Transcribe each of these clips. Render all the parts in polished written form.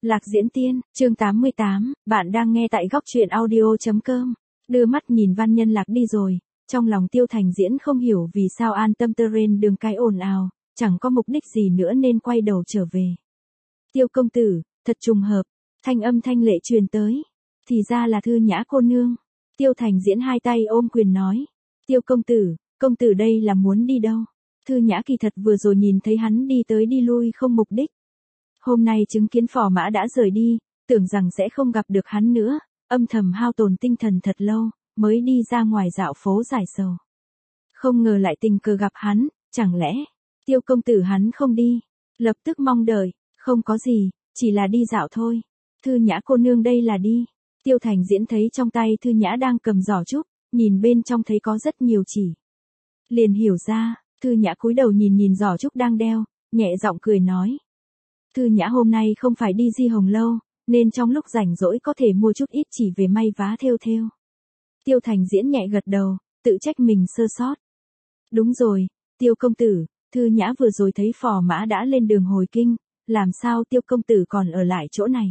Lạc Diễn Tiên, chương 88, bạn đang nghe tại góc truyện audio.com. Đưa mắt nhìn Văn Nhân Lạc đi rồi, trong lòng Tiêu Thành Diễn không hiểu vì sao an tâm tơ rên đường cái ồn ào, chẳng có mục đích gì nữa nên quay đầu trở về. Tiêu công tử, thật trùng hợp, thanh âm thanh lệ truyền tới. Thì ra là Thư Nhã cô nương. Tiêu Thành Diễn hai tay ôm quyền nói. Tiêu công tử đây là muốn đi đâu? Thư Nhã kỳ thật vừa rồi nhìn thấy hắn đi tới đi lui không mục đích. Hôm nay chứng kiến phò mã đã rời đi, tưởng rằng sẽ không gặp được hắn nữa, âm thầm hao tổn tinh thần thật lâu, mới đi ra ngoài dạo phố giải sầu. Không ngờ lại tình cờ gặp hắn, chẳng lẽ, Tiêu công tử hắn không đi, lập tức mong đợi, không có gì, chỉ là đi dạo thôi. Thư Nhã cô nương đây là đi. Tiêu Thành Diễn thấy trong tay Thư Nhã đang cầm giỏ trúc, nhìn bên trong thấy có rất nhiều chỉ. Liền hiểu ra, Thư Nhã cúi đầu nhìn giỏ trúc đang đeo, nhẹ giọng cười nói. Thư Nhã hôm nay không phải đi Di Hồng lâu, nên trong lúc rảnh rỗi có thể mua chút ít chỉ về may vá thêu. Tiêu Thành Diễn nhẹ gật đầu, tự trách mình sơ sót. Đúng rồi, Tiêu công tử, Thư Nhã vừa rồi thấy phò mã đã lên đường hồi kinh, làm sao Tiêu công tử còn ở lại chỗ này?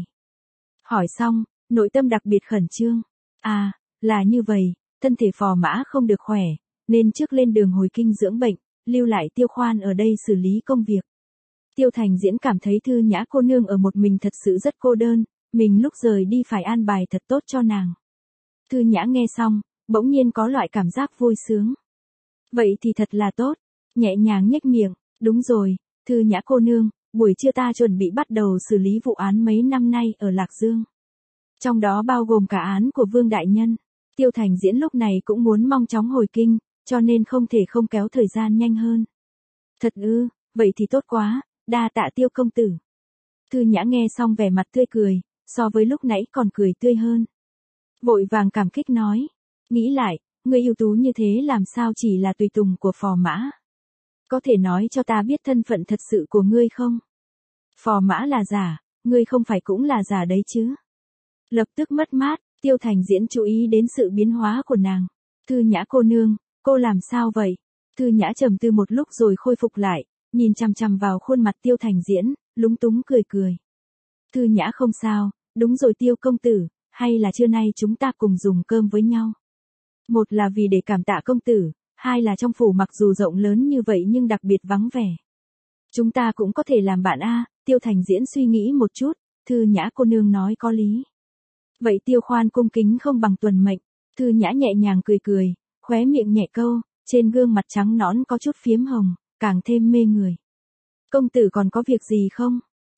Hỏi xong, nội tâm đặc biệt khẩn trương. À, là như vậy, thân thể phò mã không được khỏe, nên trước lên đường hồi kinh dưỡng bệnh, lưu lại Tiêu khoan ở đây xử lý công việc. Tiêu Thành Diễn cảm thấy Thư Nhã cô nương ở một mình thật sự rất cô đơn, mình lúc rời đi phải an bài thật tốt cho nàng. Thư Nhã nghe xong, bỗng nhiên có loại cảm giác vui sướng. Vậy thì thật là tốt, nhẹ nhàng nhếch miệng, đúng rồi, Thư Nhã cô nương, buổi trưa ta chuẩn bị bắt đầu xử lý vụ án mấy năm nay ở Lạc Dương. Trong đó bao gồm cả án của Vương Đại Nhân. Tiêu Thành Diễn lúc này cũng muốn mau chóng hồi kinh, cho nên không thể không kéo thời gian nhanh hơn. Thật ư, vậy thì tốt quá. Đa tạ Tiêu công tử. Thư Nhã nghe xong vẻ mặt tươi cười, so với lúc nãy còn cười tươi hơn. Vội vàng cảm kích nói, nghĩ lại, người ưu tú như thế làm sao chỉ là tùy tùng của phò mã? Có thể nói cho ta biết thân phận thật sự của ngươi không? Phò mã là giả, ngươi không phải cũng là giả đấy chứ? Lập tức mất mát, Tiêu Thành Diễn chú ý đến sự biến hóa của nàng. Thư Nhã cô nương, cô làm sao vậy? Thư Nhã trầm tư một lúc rồi khôi phục lại. Nhìn chằm chằm vào khuôn mặt Tiêu Thành Diễn, lúng túng cười. Thư Nhã không sao, đúng rồi Tiêu công tử, hay là trưa nay chúng ta cùng dùng cơm với nhau. Một là vì để cảm tạ công tử, hai là trong phủ mặc dù rộng lớn như vậy nhưng đặc biệt vắng vẻ. Chúng ta cũng có thể làm bạn a. Tiêu Thành Diễn suy nghĩ một chút, Thư Nhã cô nương nói có lý. Vậy Tiêu khoan cung kính không bằng tuần mệnh. Thư Nhã nhẹ nhàng cười, khóe miệng nhẹ câu, trên gương mặt trắng nõn có chút phiếm hồng. Càng thêm mê người. Công tử còn có việc gì không?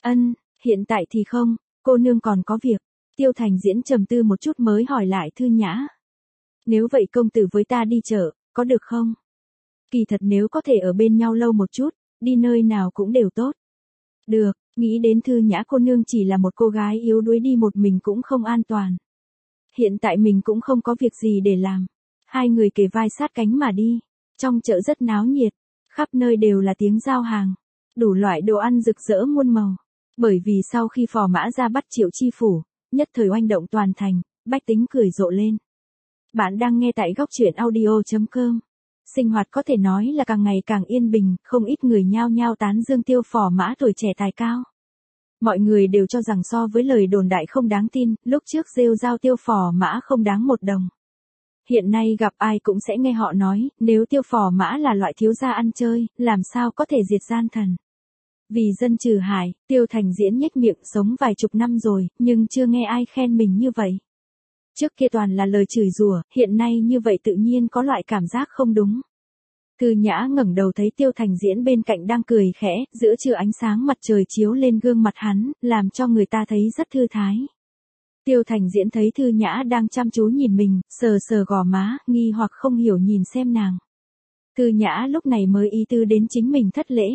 Hiện tại thì không, cô nương còn có việc. Tiêu Thành Diễn trầm tư một chút mới hỏi lại Thư Nhã. Nếu vậy công tử với ta đi chợ, có được không? Kỳ thật nếu có thể ở bên nhau lâu một chút, đi nơi nào cũng đều tốt. Được, nghĩ đến Thư Nhã cô nương chỉ là một cô gái yếu đuối đi một mình cũng không an toàn. Hiện tại mình cũng không có việc gì để làm. Hai người kề vai sát cánh mà đi. Trong chợ rất náo nhiệt. Khắp nơi đều là tiếng giao hàng, đủ loại đồ ăn rực rỡ muôn màu. Bởi vì sau khi phò mã ra bắt Triệu Chi phủ, nhất thời oanh động toàn thành, bách tính cười rộ lên. Bạn đang nghe tại góc truyện audio.com. Sinh hoạt có thể nói là càng ngày càng yên bình, không ít người nhao nhao tán dương Tiêu phò mã tuổi trẻ tài cao. Mọi người đều cho rằng so với lời đồn đại không đáng tin, lúc trước rêu rao Tiêu phò mã không đáng một đồng. Hiện nay gặp ai cũng sẽ nghe họ nói, nếu Tiêu phò mã là loại thiếu gia ăn chơi, làm sao có thể diệt gian thần. Vì dân trừ hại, Tiêu Thành Diễn nhếch miệng sống vài chục năm rồi, nhưng chưa nghe ai khen mình như vậy. Trước kia toàn là lời chửi rủa, hiện nay như vậy tự nhiên có loại cảm giác không đúng. Thư Nhã ngẩng đầu thấy Tiêu Thành Diễn bên cạnh đang cười khẽ, giữa trưa ánh sáng mặt trời chiếu lên gương mặt hắn, làm cho người ta thấy rất thư thái. Tiêu Thành Diễn thấy Thư Nhã đang chăm chú nhìn mình, sờ gò má, nghi hoặc không hiểu nhìn xem nàng. Thư Nhã lúc này mới ý tư đến chính mình thất lễ.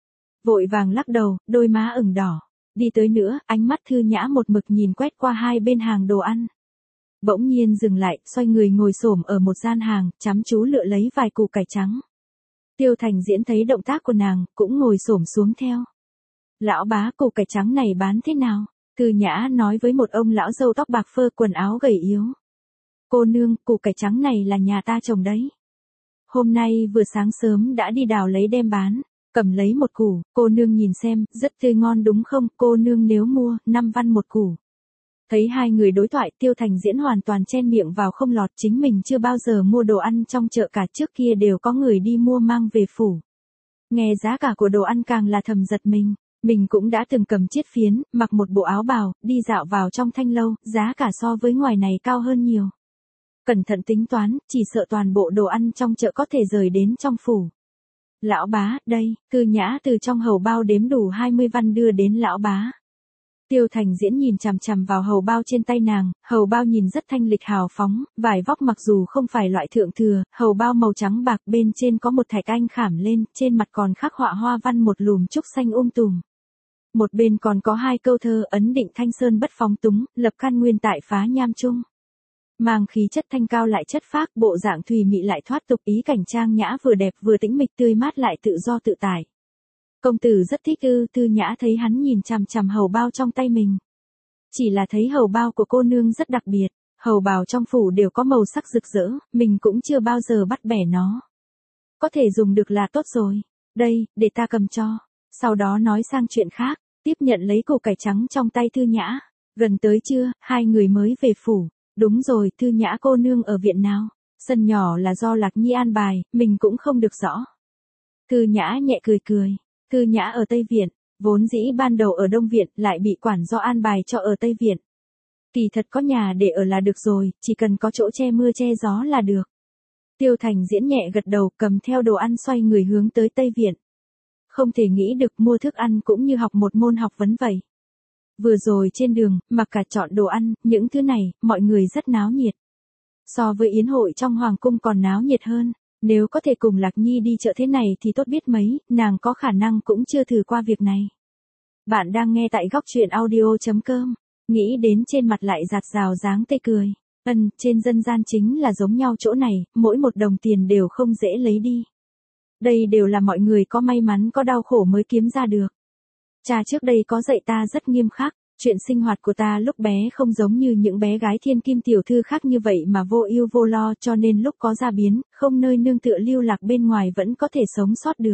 Vội vàng lắc đầu, đôi má ửng đỏ. Đi tới nữa, ánh mắt Thư Nhã một mực nhìn quét qua hai bên hàng đồ ăn. Bỗng nhiên dừng lại, xoay người ngồi xổm ở một gian hàng, chăm chú lựa lấy vài củ cải trắng. Tiêu Thành Diễn thấy động tác của nàng, cũng ngồi xổm xuống theo. Lão bá, củ cải trắng này bán thế nào? Thư Nhã nói với một ông lão râu tóc bạc phơ quần áo gầy yếu. Cô nương, củ cải trắng này là nhà ta trồng đấy. Hôm nay vừa sáng sớm đã đi đào lấy đem bán. Cầm lấy một củ, cô nương nhìn xem, rất tươi ngon đúng không, cô nương nếu mua, 5 văn một củ. Thấy hai người đối thoại, Tiêu Thành Diễn hoàn toàn chen miệng vào không lọt, chính mình chưa bao giờ mua đồ ăn trong chợ cả, trước kia đều có người đi mua mang về phủ. Nghe giá cả của đồ ăn càng là thầm giật mình cũng đã từng cầm chiết phiến, mặc một bộ áo bào, đi dạo vào trong thanh lâu, giá cả so với ngoài này cao hơn nhiều. Cẩn thận tính toán, chỉ sợ toàn bộ đồ ăn trong chợ có thể rời đến trong phủ. Lão bá, đây, Cư Nhã từ trong hầu bao đếm đủ 20 văn đưa đến lão bá. Tiêu Thành Diễn nhìn chằm chằm vào hầu bao trên tay nàng, hầu bao nhìn rất thanh lịch hào phóng, vải vóc mặc dù không phải loại thượng thừa, hầu bao màu trắng bạc bên trên có một thạch anh khảm lên, trên mặt còn khắc họa hoa văn một lùm trúc xanh tùm. Một bên còn có 2 câu thơ ấn định thanh sơn bất phóng túng, lập căn nguyên tại phá nham trung. Mang khí chất thanh cao lại chất phác, bộ dạng thùy mị lại thoát tục, ý cảnh trang nhã vừa đẹp vừa tĩnh mịch, tươi mát lại tự do tự tại. Công tử rất thích ư? Tư Nhã thấy hắn nhìn chằm chằm hầu bao trong tay mình. Chỉ là thấy hầu bao của cô nương rất đặc biệt, hầu bào trong phủ đều có màu sắc rực rỡ, mình cũng chưa bao giờ bắt bẻ nó. Có thể dùng được là tốt rồi. Đây, để ta cầm cho. Sau đó nói sang chuyện khác, tiếp nhận lấy củ cải trắng trong tay Tư Nhã. Gần tới trưa, hai người mới về phủ. Đúng rồi, Tư Nhã cô nương ở viện nào? Sân nhỏ là do Lạc Nhi an bài, mình cũng không được rõ. Tư Nhã nhẹ cười. Tư Nhã ở Tây Viện, vốn dĩ ban đầu ở Đông Viện, lại bị quản do an bài cho ở Tây Viện. Kỳ thật có nhà để ở là được rồi, chỉ cần có chỗ che mưa che gió là được. Tiêu Thành Diễn nhẹ gật đầu, cầm theo đồ ăn xoay người hướng tới Tây Viện. Không thể nghĩ được mua thức ăn cũng như học một môn học vấn vậy. Vừa rồi trên đường, mặc cả chọn đồ ăn, những thứ này, mọi người rất náo nhiệt. So với yến hội trong hoàng cung còn náo nhiệt hơn. Nếu có thể cùng Lạc Nhi đi chợ thế này thì tốt biết mấy, nàng có khả năng cũng chưa thử qua việc này. Bạn đang nghe tại góc truyện audio.com, nghĩ đến trên mặt lại giạt rào dáng tê cười. Trên dân gian chính là giống nhau chỗ này, mỗi một đồng tiền đều không dễ lấy đi. Đây đều là mọi người có may mắn có đau khổ mới kiếm ra được. Cha trước đây có dạy ta rất nghiêm khắc, chuyện sinh hoạt của ta lúc bé không giống như những bé gái thiên kim tiểu thư khác như vậy mà vô ưu vô lo, cho nên lúc có gia biến, không nơi nương tựa lưu lạc bên ngoài vẫn có thể sống sót được.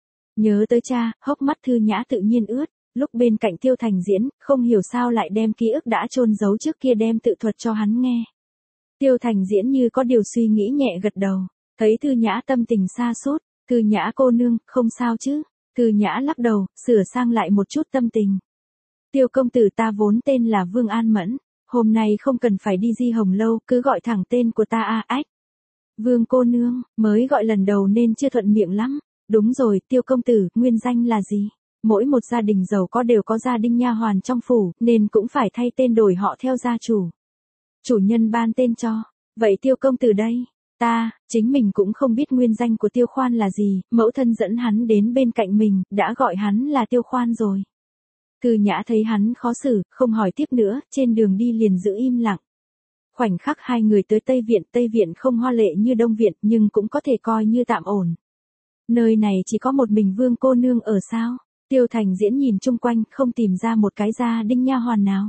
Nhớ tới cha, hốc mắt Thư Nhã tự nhiên ướt, lúc bên cạnh Tiêu Thành Diễn, không hiểu sao lại đem ký ức đã chôn giấu trước kia đem tự thuật cho hắn nghe. Tiêu Thành Diễn như có điều suy nghĩ nhẹ gật đầu, thấy Thư Nhã tâm tình xa sút, Thư Nhã cô nương, không sao chứ? Thư Nhã lắc đầu, sửa sang lại một chút tâm tình. Tiêu công tử ta vốn tên là Vương An Mẫn, hôm nay không cần phải đi Di Hồng Lâu, cứ gọi thẳng tên của ta ách. Vương cô nương, mới gọi lần đầu nên chưa thuận miệng lắm. Đúng rồi, Tiêu công tử, nguyên danh là gì? Mỗi một gia đình giàu có đều có gia đình nha hoàn trong phủ, nên cũng phải thay tên đổi họ theo gia chủ. Chủ nhân ban tên cho. Vậy Tiêu công tử đây? Chính mình cũng không biết nguyên danh của Tiêu Khoan là gì, mẫu thân dẫn hắn đến bên cạnh mình, đã gọi hắn là Tiêu Khoan rồi. Cư Nhã thấy hắn khó xử, không hỏi tiếp nữa, trên đường đi liền giữ im lặng. Khoảnh khắc hai người tới Tây Viện không hoa lệ như Đông Viện nhưng cũng có thể coi như tạm ổn. Nơi này chỉ có một mình Vương cô nương ở sao? Tiêu Thành Diễn nhìn chung quanh, không tìm ra một cái gia đình nha hoàn nào.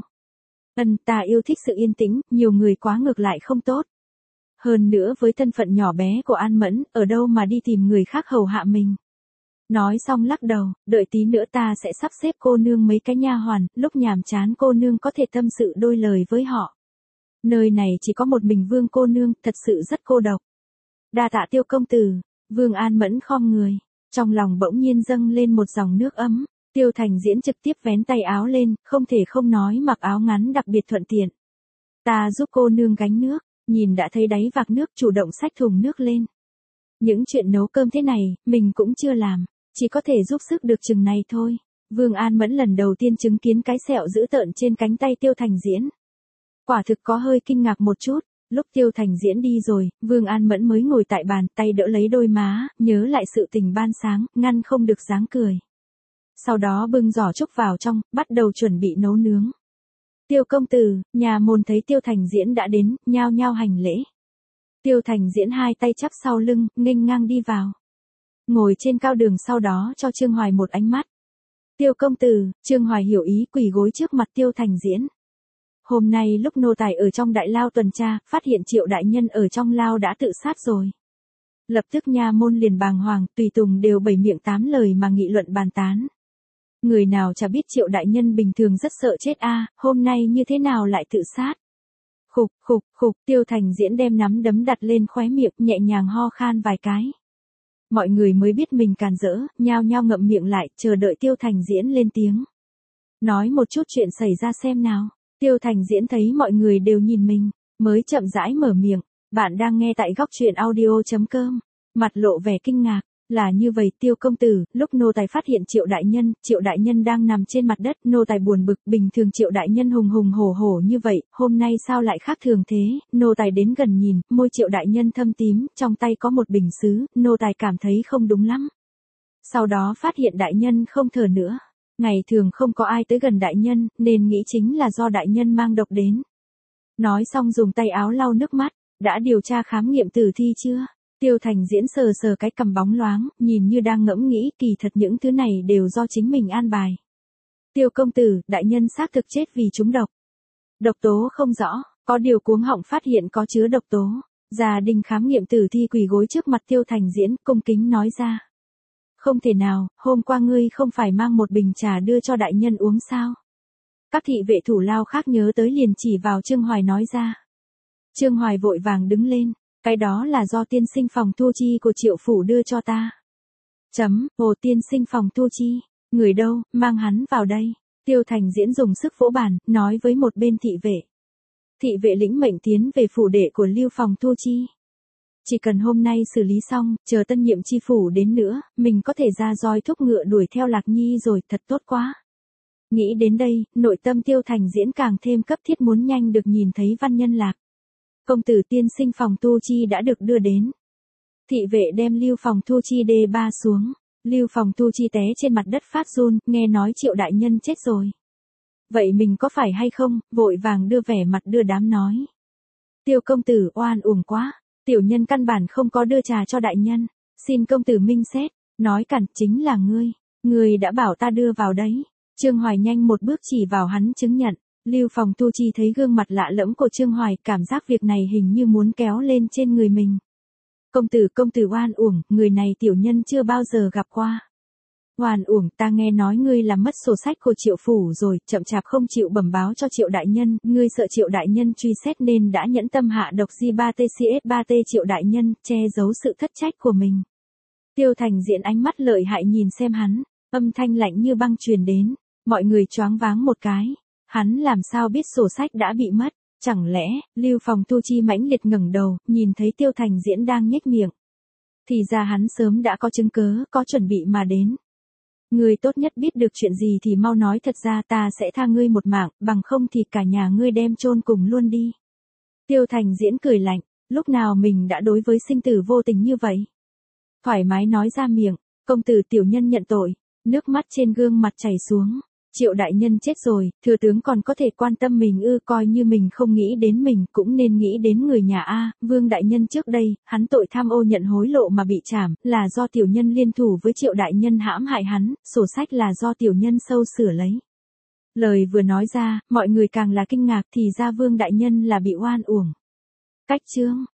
Ta yêu thích sự yên tĩnh, nhiều người quá ngược lại không tốt. Hơn nữa với thân phận nhỏ bé của An Mẫn, ở đâu mà đi tìm người khác hầu hạ mình. Nói xong lắc đầu, đợi tí nữa ta sẽ sắp xếp cô nương mấy cái nha hoàn, lúc nhàm chán cô nương có thể tâm sự đôi lời với họ. Nơi này chỉ có một mình Vương cô nương, thật sự rất cô độc. Đa tạ Tiêu công tử. Vương An Mẫn khom người, trong lòng bỗng nhiên dâng lên một dòng nước ấm. Tiêu Thành Diễn trực tiếp vén tay áo lên, không thể không nói mặc áo ngắn đặc biệt thuận tiện. Ta giúp cô nương gánh nước, nhìn đã thấy đáy vạc nước, chủ động xách thùng nước lên. Những chuyện nấu cơm thế này, mình cũng chưa làm, chỉ có thể giúp sức được chừng này thôi. Vương An Mẫn lần đầu tiên chứng kiến cái sẹo dữ tợn trên cánh tay Tiêu Thành Diễn. Quả thực có hơi kinh ngạc một chút. Lúc Tiêu Thành Diễn đi rồi, Vương An Mẫn mới ngồi tại bàn, tay đỡ lấy đôi má, nhớ lại sự tình ban sáng, ngăn không được dáng cười. Sau đó bưng giỏ trúc vào trong, bắt đầu chuẩn bị nấu nướng. Tiêu công tử, nhà môn thấy Tiêu Thành Diễn đã đến, nhao nhao hành lễ. Tiêu Thành Diễn hai tay chắp sau lưng, nghênh ngang đi vào. Ngồi trên cao đường, sau đó cho Trương Hoài một ánh mắt. Tiêu công tử, Trương Hoài hiểu ý, quỳ gối trước mặt Tiêu Thành Diễn. Hôm nay lúc nô tài ở trong đại lao tuần tra, phát hiện Triệu đại nhân ở trong lao đã tự sát rồi. Lập tức nha môn liền bàng hoàng, tùy tùng đều bảy miệng tám lời mà nghị luận bàn tán. Người nào chả biết Triệu đại nhân bình thường rất sợ chết a, hôm nay như thế nào lại tự sát. Khục khục khục, Tiêu Thành Diễn đem nắm đấm đặt lên khóe miệng, nhẹ nhàng ho khan vài cái. Mọi người mới biết mình càn rỡ, nhao nhao ngậm miệng lại, chờ đợi Tiêu Thành Diễn lên tiếng. Nói một chút chuyện xảy ra xem nào. Tiêu Thành Diễn thấy mọi người đều nhìn mình, mới chậm rãi mở miệng. Bạn đang nghe tại góc truyện audio.com. Mặt lộ vẻ kinh ngạc. Là như vậy Tiêu công tử, lúc nô tài phát hiện Triệu đại nhân đang nằm trên mặt đất, nô tài buồn bực, bình thường Triệu đại nhân hùng hùng hổ hổ như vậy, hôm nay sao lại khác thường thế, nô tài đến gần nhìn, môi Triệu đại nhân thâm tím, trong tay có một bình sứ, nô tài cảm thấy không đúng lắm. Sau đó phát hiện đại nhân không thở nữa, ngày thường không có ai tới gần đại nhân, nên nghĩ chính là do đại nhân mang độc đến. Nói xong dùng tay áo lau nước mắt, đã điều tra khám nghiệm tử thi chưa? Tiêu Thành Diễn sờ sờ cái cằm bóng loáng, nhìn như đang ngẫm nghĩ, kỳ thật những thứ này đều do chính mình an bài. Tiêu công tử, đại nhân xác thực chết vì trúng độc. Độc tố không rõ, có điều cuống họng phát hiện có chứa độc tố. Gia đình khám nghiệm tử thi quỳ gối trước mặt Tiêu Thành Diễn, cung kính nói ra. Không thể nào, hôm qua ngươi không phải mang một bình trà đưa cho đại nhân uống sao? Các thị vệ thủ lao khác nhớ tới liền chỉ vào Trương Hoài nói ra. Trương Hoài vội vàng đứng lên. Cái đó là do tiên sinh phòng thu chi của Triệu phủ đưa cho ta. Hồ tiên sinh phòng thu chi. Người đâu, mang hắn vào đây. Tiêu Thành Diễn dùng sức vỗ bàn, nói với một bên thị vệ. Thị vệ lĩnh mệnh tiến về phủ đệ của Lưu phòng thu chi. Chỉ cần hôm nay xử lý xong, chờ tân nhiệm chi phủ đến nữa, mình có thể ra roi thúc ngựa đuổi theo Lạc Nhi rồi, thật tốt quá. Nghĩ đến đây, nội tâm Tiêu Thành Diễn càng thêm cấp thiết muốn nhanh được nhìn thấy Văn Nhân Lạc. Công tử tiên sinh phòng thu chi đã được đưa đến. Thị vệ đem Lưu phòng thu chi đê ba xuống. Lưu phòng thu chi té trên mặt đất phát run, nghe nói Triệu đại nhân chết rồi. Vậy mình có phải hay không, vội vàng đưa vẻ mặt đưa đám nói. Tiêu công tử oan uổng quá, tiểu nhân căn bản không có đưa trà cho đại nhân. Xin công tử minh xét, nói cản chính là ngươi. Ngươi đã bảo ta đưa vào đấy. Trương Hoài nhanh một bước chỉ vào hắn chứng nhận. Lưu phòng thu chi thấy gương mặt lạ lẫm của Trương Hoài, cảm giác việc này hình như muốn kéo lên trên người mình. Công tử oan uổng, người này tiểu nhân chưa bao giờ gặp qua. Oan uổng, ta nghe nói ngươi làm mất sổ sách của Triệu phủ rồi, chậm chạp không chịu bẩm báo cho Triệu đại nhân, ngươi sợ Triệu đại nhân truy xét nên đã nhẫn tâm hạ độc G3TCS3T Triệu đại nhân, che giấu sự thất trách của mình. Tiêu Thành Diễn ánh mắt lợi hại nhìn xem hắn, âm thanh lạnh như băng truyền đến, mọi người choáng váng một cái. Hắn làm sao biết sổ sách đã bị mất, chẳng lẽ, Lưu phòng thu chi mãnh liệt ngẩng đầu, nhìn thấy Tiêu Thành Diễn đang nhếch miệng. Thì ra hắn sớm đã có chứng cớ, có chuẩn bị mà đến. Ngươi tốt nhất biết được chuyện gì thì mau nói, thật ra ta sẽ tha ngươi một mạng, bằng không thì cả nhà ngươi đem chôn cùng luôn đi. Tiêu Thành Diễn cười lạnh, lúc nào mình đã đối với sinh tử vô tình như vậy. Thoải mái nói ra miệng, công tử tiểu nhân nhận tội, nước mắt trên gương mặt chảy xuống. Triệu đại nhân chết rồi, thừa tướng còn có thể quan tâm mình ư, coi như mình không nghĩ đến mình cũng nên nghĩ đến người nhà A, Vương đại nhân trước đây, hắn tội tham ô nhận hối lộ mà bị trảm, là do tiểu nhân liên thủ với Triệu đại nhân hãm hại hắn, sổ sách là do tiểu nhân sâu sửa lấy. Lời vừa nói ra, mọi người càng là kinh ngạc, thì ra Vương đại nhân là bị oan uổng. Cách chương